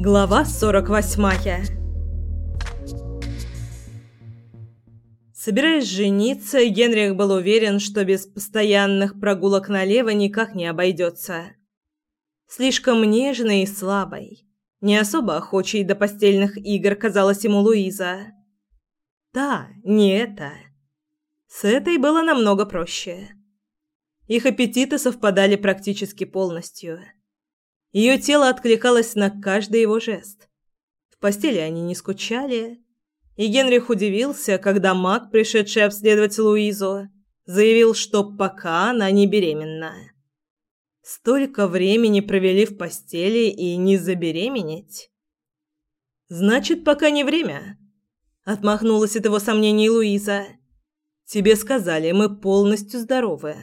Глава 48. Собираясь жениться, Генрих был уверен, что без постоянных прогулок налево никак не обойдется. Слишком нежной и слабой, не особо охочей до постельных игр казалась ему Луиза. Не эта. С этой было намного проще. Их аппетиты совпадали практически полностью. Ее тело откликалось на каждый его жест. В постели они не скучали, и Генрих удивился, когда маг, пришедший обследовать Луизу, заявил, что пока она не беременна. Столько времени провели в постели и не забеременеть? Значит, пока не время. Отмахнулась от его сомнений Луиза. Тебе сказали, мы полностью здоровы.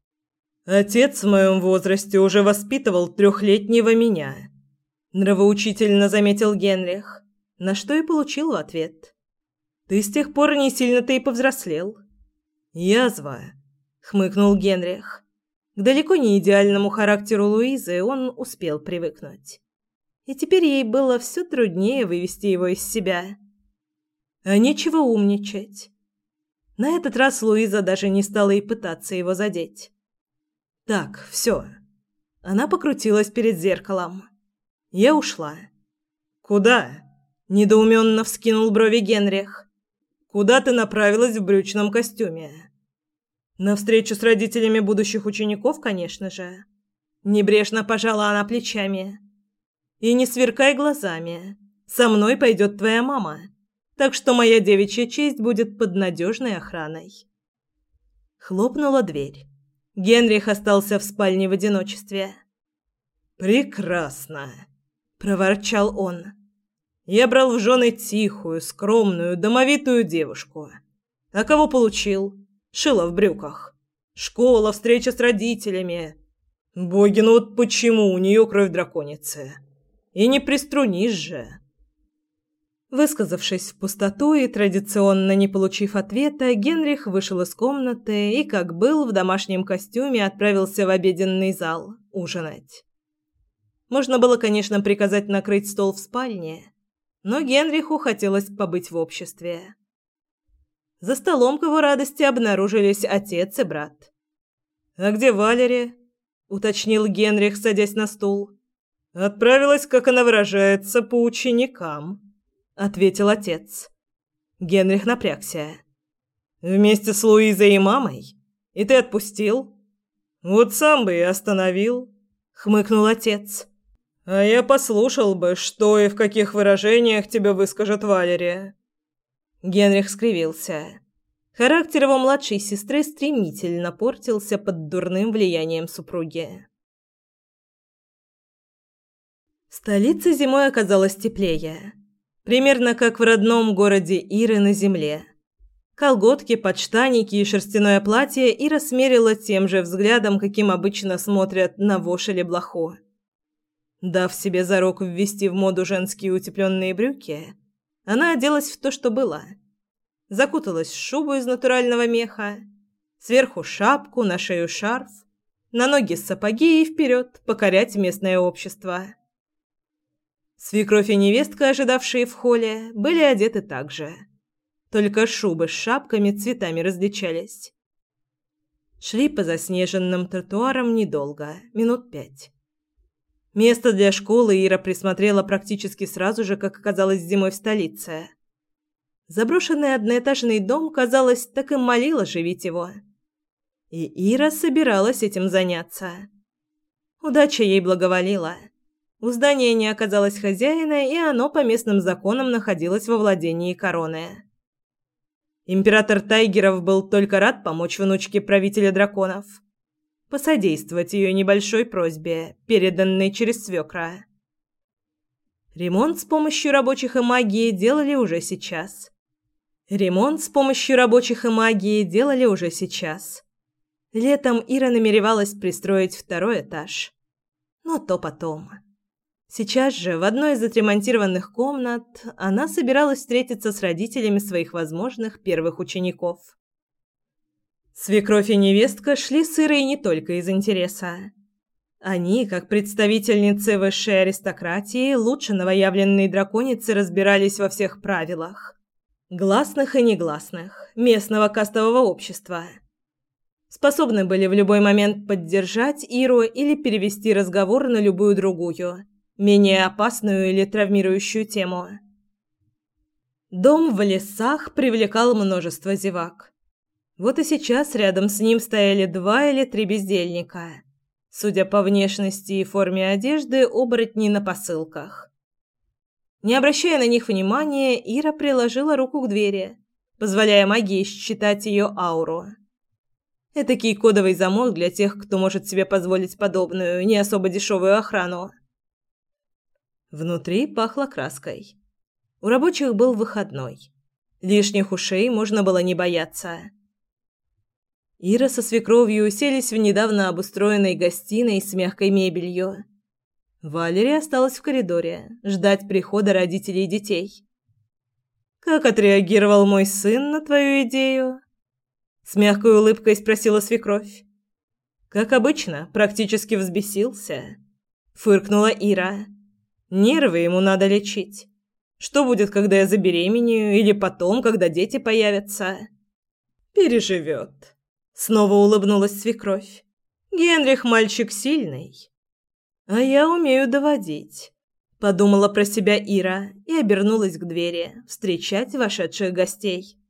Отец в моем возрасте уже воспитывал 3-летнего меня, нравоучительно заметил Генрих, на что и получил в ответ. Ты с тех пор не сильно-то и повзрослел. Язва, хмыкнул Генрих. К далеко не идеальному характеру Луизы он успел привыкнуть. И теперь ей было все труднее вывести его из себя. А нечего умничать. На этот раз Луиза даже не стала и пытаться его задеть. Так, все. Она покрутилась перед зеркалом. Я ушла. Куда? Недоуменно вскинул брови Генрих. Куда ты направилась в брючном костюме? На встречу с родителями будущих учеников, конечно же. Небрежно пожала она плечами. И не сверкай глазами. Со мной пойдет твоя мама. Так что моя девичья честь будет под надежной охраной. Хлопнула дверь. Генрих остался в спальне в одиночестве. «Прекрасно!» – проворчал он. «Я брал в жены тихую, скромную, домовитую девушку. А кого получил? Шила в брюках. Школа, встреча с родителями. Боги, ну вот почему у нее кровь драконицы? И не приструнишь же!» Высказавшись в пустоту и традиционно не получив ответа, Генрих вышел из комнаты и, как был, в домашнем костюме отправился в обеденный зал ужинать. Можно было, конечно, приказать накрыть стол в спальне, но Генриху хотелось побыть в обществе. За столом к его радости обнаружились отец и брат. «А где Валери?» – уточнил Генрих, садясь на стул. «Отправилась, как она выражается, по ученикам», – ответил отец. Генрих напрягся. «Вместе с Луизой и мамой? И ты отпустил?» «Вот сам бы и остановил», — хмыкнул отец. «А я послушал бы, что и в каких выражениях тебе выскажет Валерия». Генрих скривился. Характер его младшей сестры стремительно портился под дурным влиянием супруги. В столице зимой оказалось теплее. Примерно как в родном городе Иры на земле. Колготки, подштанники и шерстяное платье Ира смерила тем же взглядом, каким обычно смотрят на вошь или блоху. Дав себе зарок ввести в моду женские утепленные брюки, она оделась в то, что было. Закуталась в шубу из натурального меха, сверху шапку, на шею шарф, на ноги сапоги и вперед покорять местное общество. Свекровь и невестка, ожидавшие в холле, были одеты так же. Только шубы с шапками цветами различались. Шли по заснеженным тротуарам недолго, минут 5. Место для школы Ира присмотрела практически сразу же, как оказалось зимой в столице. Заброшенный одноэтажный дом, казалось, так и молил оживить его. И Ира собиралась этим заняться. Удача ей благоволила. У здания не оказалось хозяина, и оно по местным законам находилось во владении короны. Император Тайгеров был только рад помочь внучке правителя драконов, посодействовать ее небольшой просьбе, переданной через свекра. Ремонт с помощью рабочих и магии делали уже сейчас. Летом Ира намеревалась пристроить 2-й этаж. Но то потом. Сейчас же в одной из отремонтированных комнат она собиралась встретиться с родителями своих возможных первых учеников. Свекровь и невестка шли с Ирой не только из интереса. Они, как представительницы высшей аристократии, лучше новоявленной драконицы разбирались во всех правилах, гласных и негласных, местного кастового общества. Способны были в любой момент поддержать Иру или перевести разговор на любую другую, менее опасную или травмирующую тему. Дом в лесах привлекал множество зевак. Вот и сейчас рядом с ним стояли 2 или 3 бездельника. Судя по внешности и форме одежды, оборотни на посылках. Не обращая на них внимания, Ира приложила руку к двери, позволяя магии считать ее ауру. Этакий кодовый замок для тех, кто может себе позволить подобную, не особо дешевую охрану. Внутри пахло краской. У рабочих был выходной. Лишних ушей можно было не бояться. Ира со свекровью уселись в недавно обустроенной гостиной с мягкой мебелью. Валерия осталась в коридоре, ждать прихода родителей и детей. «Как отреагировал мой сын на твою идею?» С мягкой улыбкой спросила свекровь. «Как обычно, практически взбесился», — фыркнула Ира. «Нервы ему надо лечить. Что будет, когда я забеременею, или потом, когда дети появятся?» «Переживет». Снова улыбнулась свекровь. «Генрих мальчик сильный». «А я умею доводить», — подумала про себя Ира и обернулась к двери встречать вошедших гостей.